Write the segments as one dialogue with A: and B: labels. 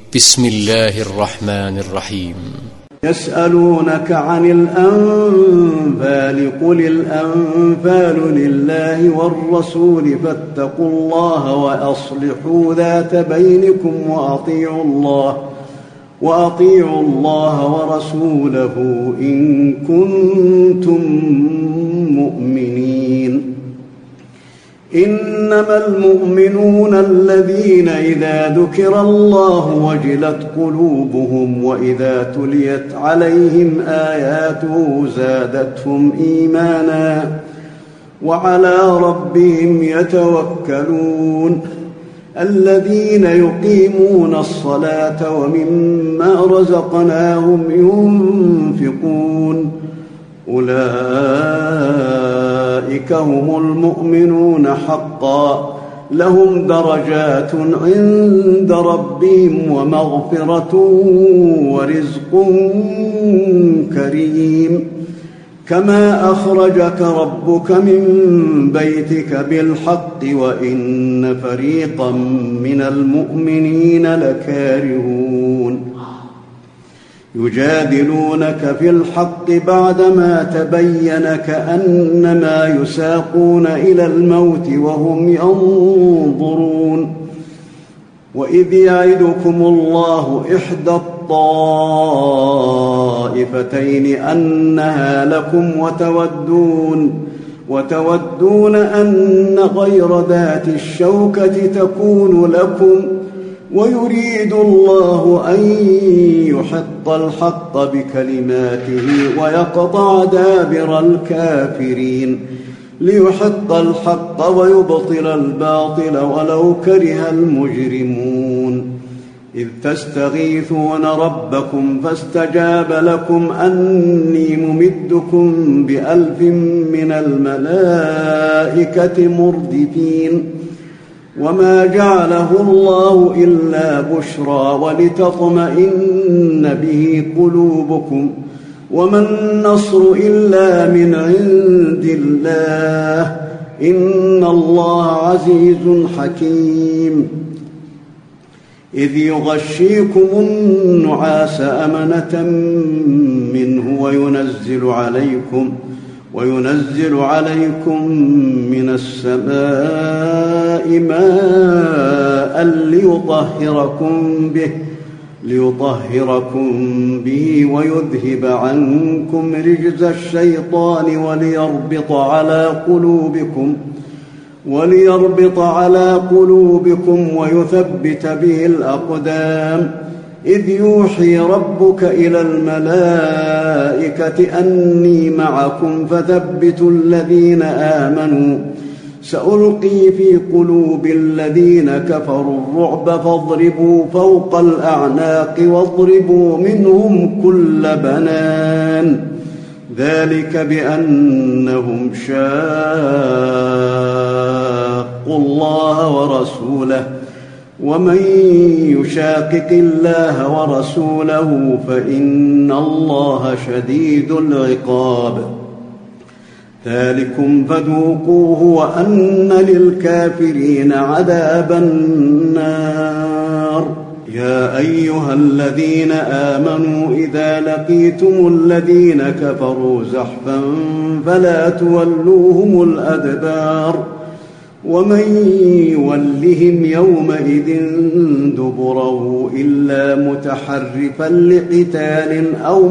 A: بسم الله الرحمن الرحيم.
B: يسألونك عن الأنفال قل الأنفال لله والرسول فاتقوا الله وأصلحوا ذات بينكم وأطيعوا الله ورسوله إن كنتم مؤمنين. إنما المؤمنون الذين إذا ذكر الله وجلت قلوبهم وإذا تليت عليهم آياته زادتهم إيمانا وعلى ربهم يتوكلون. الذين يقيمون الصلاة ومما رزقناهم ينفقون أولئك هم المؤمنون حقا لهم درجات عند ربهم ومغفرة ورزق كريم. كما أخرجك ربك من بيتك بالحق وإن فريقا من المؤمنين لكارهون. يجادلونك في الحق بعدما تبين كأنما يساقون إلى الموت وهم ينظرون. وإذ يعدكم الله إحدى الطائفتين أنها لكم وتودون أن غير ذات الشوكة تكون لكم ويريد الله أن يحق الحق بكلماته ويقطع دابر الكافرين ليحق الحق ويبطل الباطل ولو كره المجرمون. إذ تستغيثون ربكم فاستجاب لكم أني ممدكم ب1000 من الملائكة مردفين. وما جعله الله إلا بشرى ولتطمئن به قلوبكم وما النصر إلا من عند الله إن الله عزيز حكيم. إذ يغشيكم النعاس أمنة منه وينزل عليكم من السماء ماء ليطهركم به ويذهب عنكم رجز الشيطان وليربط على قلوبكم ويثبت به الأقدام. إذ يوحي ربك إلى الملائكة أني معكم فثبتوا الذين آمنوا سألقي في قلوب الذين كفروا الرعب فاضربوا فوق الأعناق واضربوا منهم كل بنان. ذلك بأنهم شاقوا الله ورسوله ومن يشاقق الله ورسوله فإن الله شديد العقاب. ذلكم فذوقوه وأن للكافرين عذاب النار. يا أيها الذين آمنوا إذا لقيتم الذين كفروا زحفا فلا تولوهم الأدبار ومن يولهم يومئذ دبره إلا متحرفا لقتال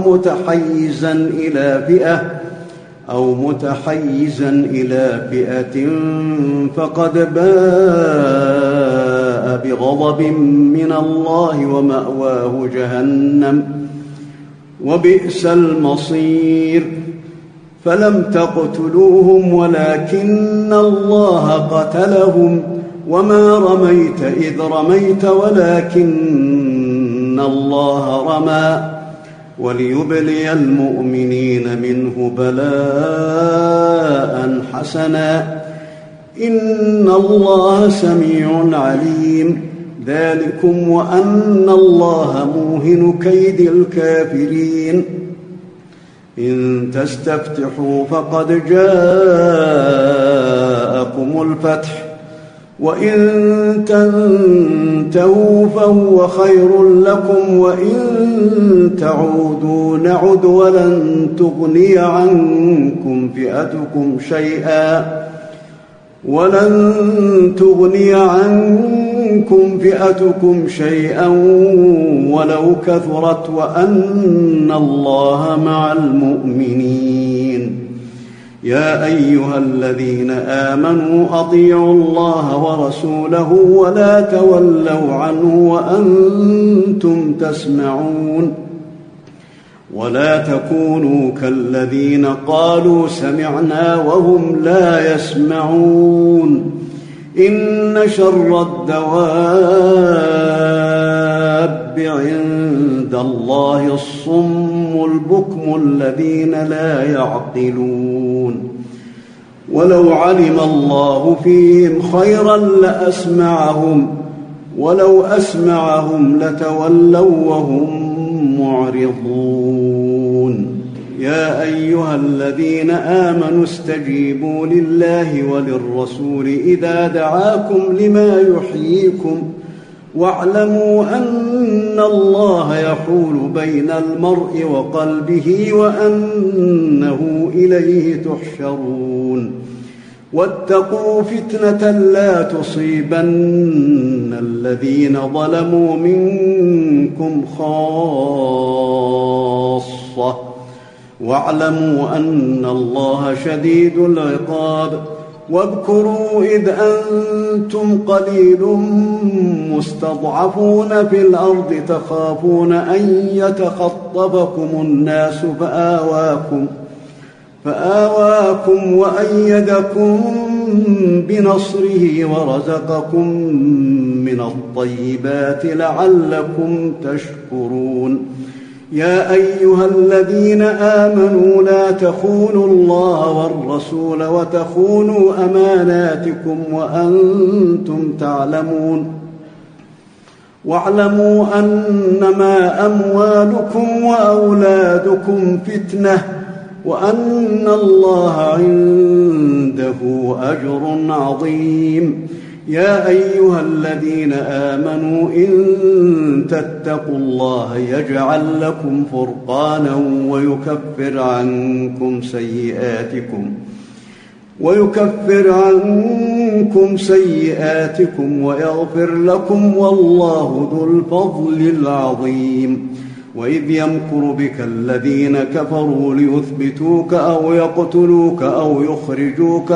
B: أو متحيزا إلى فئة فقد باء بغضب من الله ومأواه جهنم وبئس المصير. فلم تقتلوهم ولكن الله قتلهم وما رميت إذ رميت ولكن الله رمى وليبلي المؤمنين منه بلاء حسنا إن الله سميع عليم. ذلكم وأن الله موهن كيد الكافرين. إن تستفتحوا فقد جاءكم الفتح وإن تنتهوا فهو خير لكم، وإن تعودوا نعد ولن تغني عنكم فئتكم شيئا ولو كثرت، وأن الله مع المؤمنين. يا أيها الذين آمنوا أطيعوا الله ورسوله ولا تولوا عنه وأنتم تسمعون. ولا تكونوا كالذين قالوا سمعنا وهم لا يسمعون. إن شر الدواب عند الله الصم البكم الذين لا يعقلون. ولو علم الله فيهم خيرا لأسمعهم، ولو أسمعهم لتولوا وهم معرضون. يا أيها الذين آمنوا استجيبوا لله وللرسول إذا دعاكم لما يحييكم، واعلموا أن الله يحول بين المرء وقلبه وأنه إليه تحشرون. واتقوا فتنة لا تصيبن الذين ظلموا منكم خاصة، واعلموا أن الله شديد العقاب. واذكروا إذ أنتم قليل مستضعفون في الأرض تخافون أن يتخطفكم الناس فآواكم وأيدكم بنصره ورزقكم من الطيبات لعلكم تشكرون. يا أيها الذين آمنوا لا تخونوا الله والرسول وتخونوا أماناتكم وأنتم تعلمون. واعلموا أنما أموالكم وأولادكم فتنة، وأن الله عنده أجر عظيم. يا أيها الذين آمنوا إن تتقوا الله يجعل لكم فرقانا ويكفر عنكم سيئاتكم ويغفر لكم، والله ذو الفضل العظيم. وإذ يمكر بك الذين كفروا ليثبتوك أو يقتلوك أو يخرجوك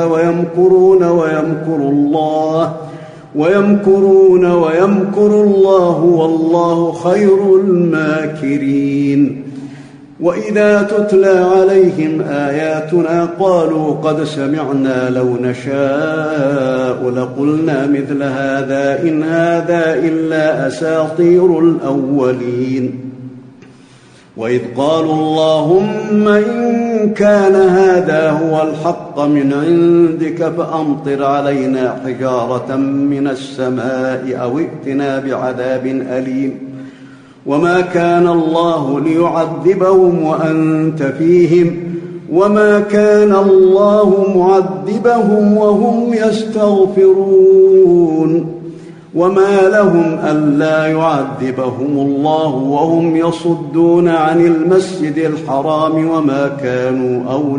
B: ويمكرون ويمكر الله والله خير الماكرين. وإذا تتلى عليهم آياتنا قالوا قد سمعنا لو نشاء لقلنا مثل هذا إن هذا إلا أساطير الأولين. وإذ قالوا اللهم إن كان هذا هو الحق من عندك فأمطر علينا حجارة من السماء أو ائتنا بعذاب أليم. وما كان الله ليعذبهم وأنت فيهم، وما كان الله معذبهم وهم يستغفرون. وما لهم ألا يعذبهم الله وهم يصدون عن المسجد الحرام وما كانوا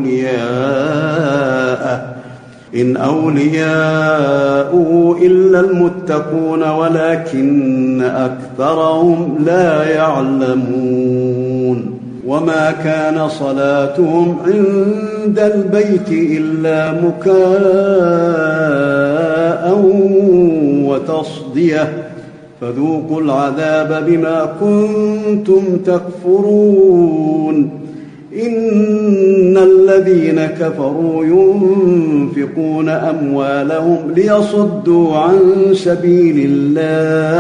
B: أولياءه إن أولياؤه إلا المتقون ولكن أكثرهم لا يعلمون. وما كان صلاتهم عند البيت إلا مكاء وتصدية فذوقوا العذاب بما كنتم تكفرون. إن الذين كفروا ينفقون أموالهم ليصدوا عن سبيل الله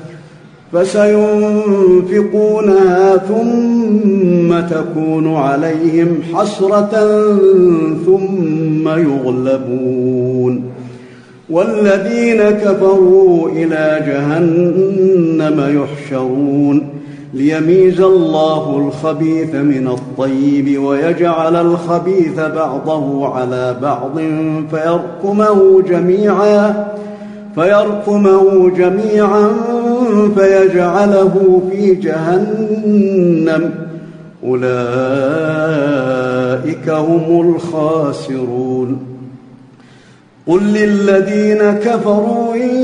B: فسينفقونها ثم تكون عليهم حسرة ثم يغلبون، والذين كفروا إلى جهنم يحشرون ليميز الله الخبيث من الطيب ويجعل الخبيث بعضه على بعض فيركمه جميعا فيجعله في جهنم أولئك هم الخاسرون قل للذين كفروا إن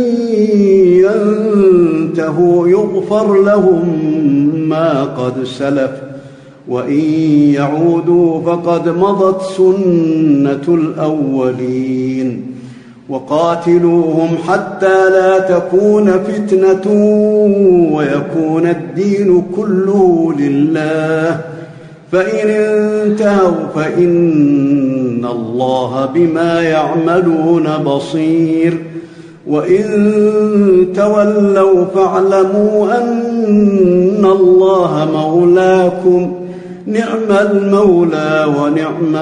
B: ينتهوا يغفر لهم ما قد سلف وإن يعودوا فقد مضت سنة الأولين وقاتلوهم حتى لا تكون فتنة ويكون الدين كله لله فإن انتهوا فإن الله بما يعملون بصير وإن تولوا فاعلموا أن الله مولاكم نعم المولى ونعم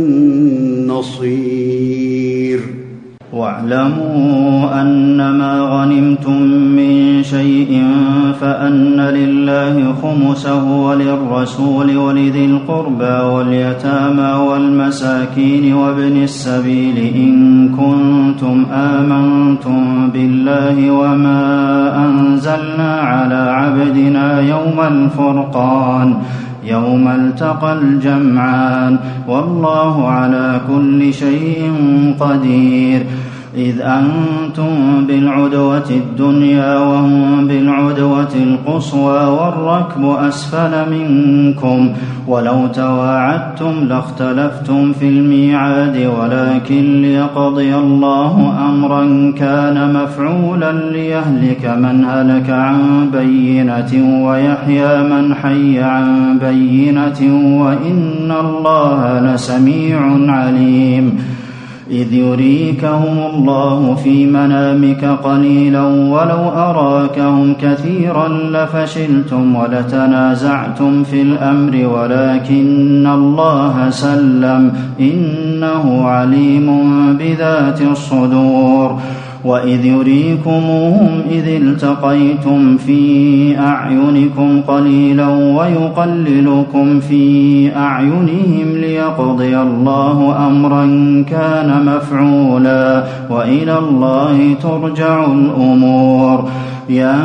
B: النصير
C: واعلموا أنما غنمتم من شيء فأن لله خمسه وللرسول ولذي القربى واليتامى والمساكين وابن السبيل إن كنتم آمنتم بالله وما أنزلنا على عبدنا يوم الفرقان يوم التقى الجمعان والله على كل شيء قدير إذ أنتم بالعدوة الدنيا وهم بالعدوة القصوى والركب أسفل منكم ولو تواعدتم لاختلفتم في الميعاد ولكن ليقضي الله أمرا كان مفعولا ليهلك من هلك عن بينة ويحيى من حي عن بينة وإن الله لسميع عليم إذ يريكهم الله في منامك قليلا ولو أراكهم كثيرا لفشلتم ولتنازعتم في الأمر ولكن الله سلم إنه عليم بذات الصدور وإذ يريكمهم إذ التقيتم في أعينكم قليلا ويقللكم في أعينهم ليقضي الله أمرا كان مفعولا وإلى الله ترجع الأمور يا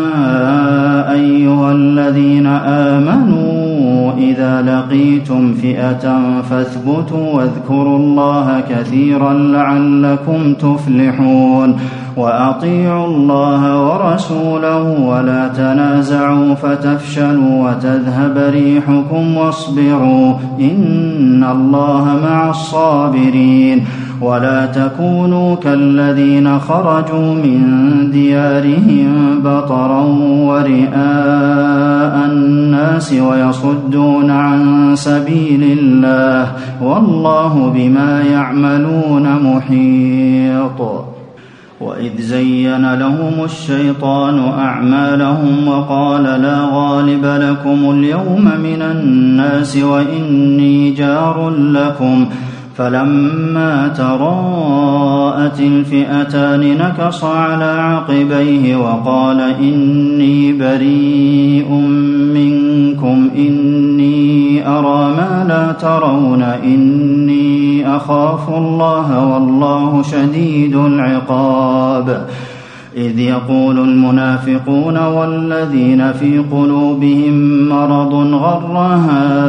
C: أيها الذين آمنوا إذا لقيتم فئة فاثبتوا واذكروا الله كثيرا لعلكم تفلحون وأطيعوا الله ورسوله ولا تنازعوا فتفشلوا وتذهب ريحكم واصبروا إن الله مع الصابرين ولا تكونوا كالذين خرجوا من ديارهم بطرا ورئاء الناس ويصدون عن سبيل الله والله بما يعملون محيط وإذ زين لهم الشيطان أعمالهم وقال لا غالب لكم اليوم من الناس وإني جار لكم فلما تراءت الفئتان نكص على عقبيه وقال إني بريء منكم إني أرى ما لا ترون إني أخاف الله والله شديد العقاب إذ يقول المنافقون والذين في قلوبهم مرض غر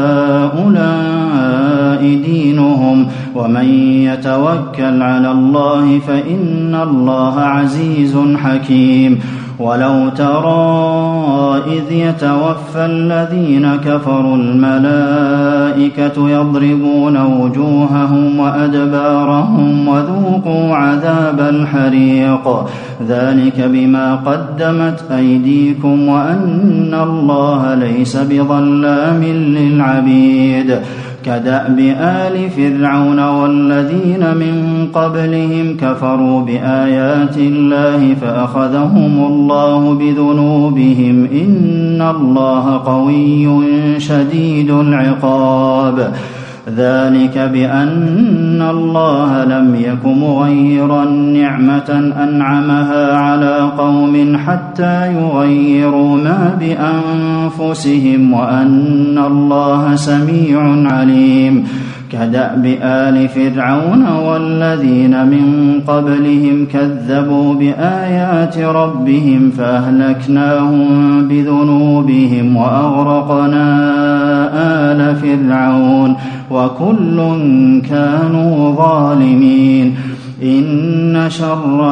C: هؤلاء دينهم ومن يتوكل على الله فإن الله عزيز حكيم ولو ترى إذ يتوفى الذين كفروا الملائكة يضربون وجوههم وأدبارهم وذوقوا عذاب الحريق ذلك بما قدمت أيديكم وأن الله ليس بظلام للعبيد كدأب آل فرعون والذين من قبلهم كفروا بآيات الله فأخذهم الله بذنوبهم إن الله قوي شديد العقاب ذلك بأن الله لم يك مغيرا نعمة أنعمها على قوم حتى يغيروا ما بأنفسهم وأن الله سميع عليم كدأب آل فرعون والذين من قبلهم كذبوا بآيات ربهم فأهلكناهم بذنوبهم وأغرقنا آل فرعون وكل كانوا ظالمين إن شر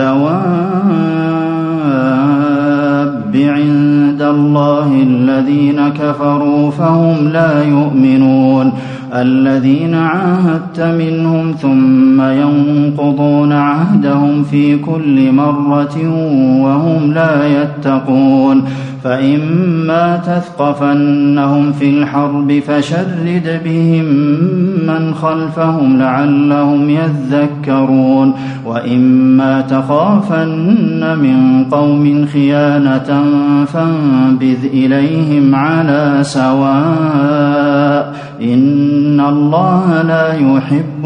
C: الدواب عند الله الذين كفروا فهم لا يؤمنون الذين عاهدت منهم ثم ينقضون عهدهم في كل مرة وهم لا يتقون فإما تثقفنهم في الحرب فشرد بهم من خلفهم لعلهم يذكرون وإما تخافن من قوم خيانة فانبذ إليهم على سواء إن الله لا يحب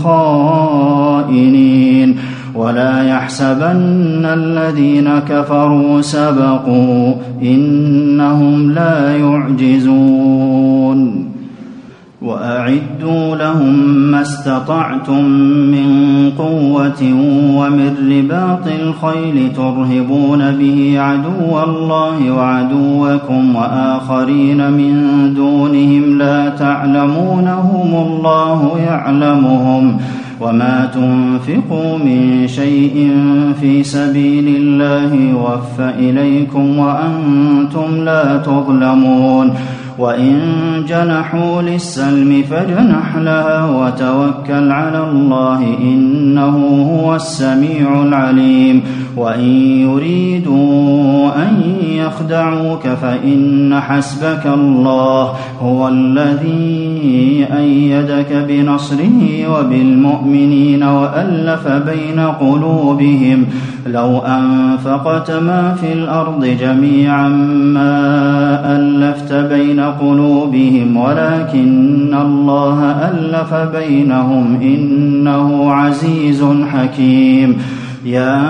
C: الخائنين ولا يحسبن الذين كفروا سبقوا إنهم لا يعجزون وأعدوا لهم ما استطعتم من قوة ومن رباط الخيل ترهبون به عدو الله وعدوكم وآخرين من دونهم لا تعلمونهم الله يعلمهم وما تنفقوا من شيء في سبيل الله يوفى إليكم وأنتم لا تظلمون وإن جنحوا للسلم فاجنح لها وتوكل على الله إنه هو السميع العليم وإن يريدوا أن يخدعوك فإن حسبك الله هو الذي أيدك بنصره وبالمؤمنين وألف بين قلوبهم لو أنفقت ما في الأرض جميعا ما ألفت بين قلوبهم ولكن الله ألف بينهم إنه عزيز حكيم يا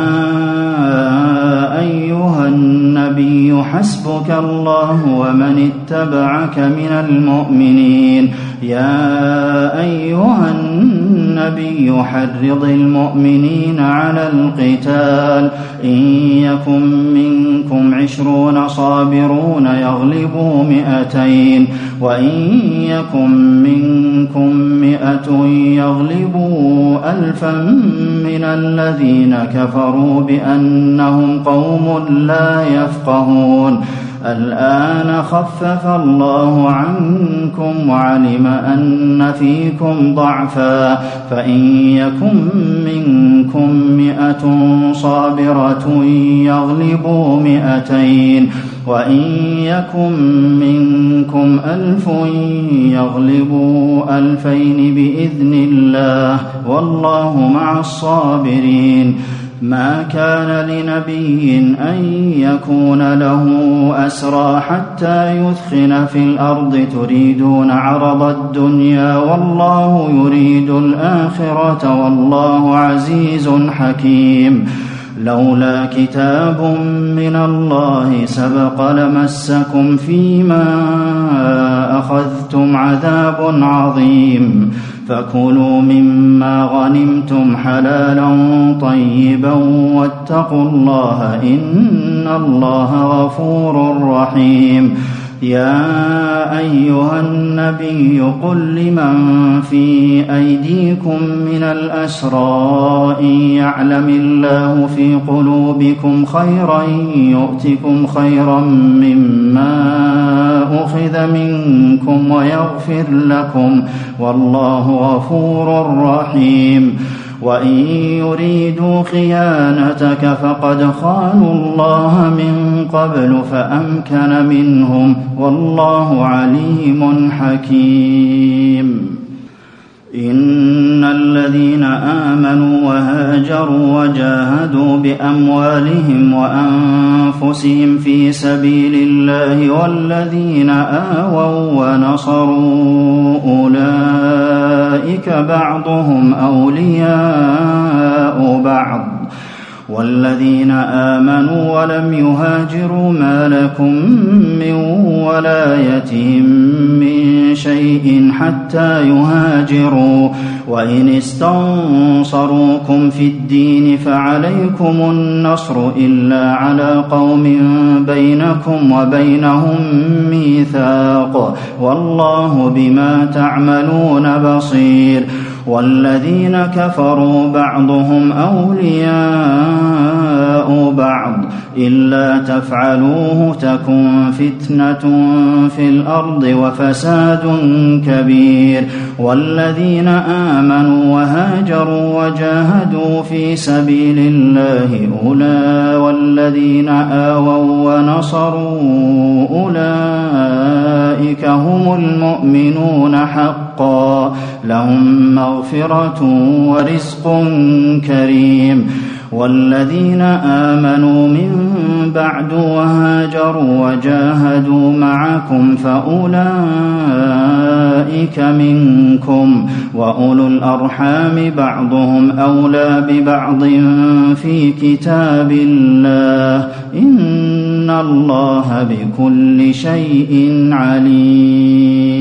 C: أيها النبي حسبك الله ومن اتبعك من المؤمنين يا أيها النبي حرض المؤمنين على القتال إن يكن منكم 20 صابرون يغلبوا 200 وإن يكن منكم 100 يغلبوا 1000 من الذين كفروا بأنهم قوم لا يفقهون الآن خفف الله عنكم وعلم أن فيكم ضعفا فإن يكن منكم 100 صابرة يغلبوا 200 وإن يكن منكم 1000 يغلبوا 2000 بإذن الله والله مع الصابرين ما كان لنبي أن يكون له أسرى حتى يثخن في الأرض تريدون عرض الدنيا والله يريد الآخرة والله عزيز حكيم لولا كتاب من الله سبق لمسكم فيما أخذتم عذاب عظيم فكلوا مما غنمتم حلالا طيبا واتقوا الله إن الله غفور رحيم يا أيها النبي قل لمن في أيديكم من الأسرى إن يعلم الله في قلوبكم خيرا يؤتكم خيرا مما أخذ منكم ويغفر لكم والله غفور رحيم وإن يريدوا خيانتك فقد خانوا الله من قبل فأمكن منهم والله عليم حكيم إن الذين آمنوا وهاجروا وجاهدوا بأموالهم وأنفسهم في سبيل الله والذين آووا ونصروا أولئك بعضهم أولياء بعض والذين آمنوا ولم يهاجروا ما لكم من ولايتهم من شيء حتى يهاجروا وإن استنصروكم في الدين فعليكم النصر إلا على قوم بينكم وبينهم ميثاق والله بما تعملون بصير والذين كفروا بعضهم أولياء بعض إلا تفعلوه تكن فتنة في الأرض وفساد كبير والذين آمنوا وهاجروا وجاهدوا في سبيل الله والذين آووا ونصروا أولئك هم المؤمنون حقا لهم مغفرة ورزق كريم والذين آمنوا من بعد وهاجروا وجاهدوا معكم فأولئك منكم وأولو الأرحام بعضهم أولى ببعض في كتاب الله إن الله بكل شيء عليم.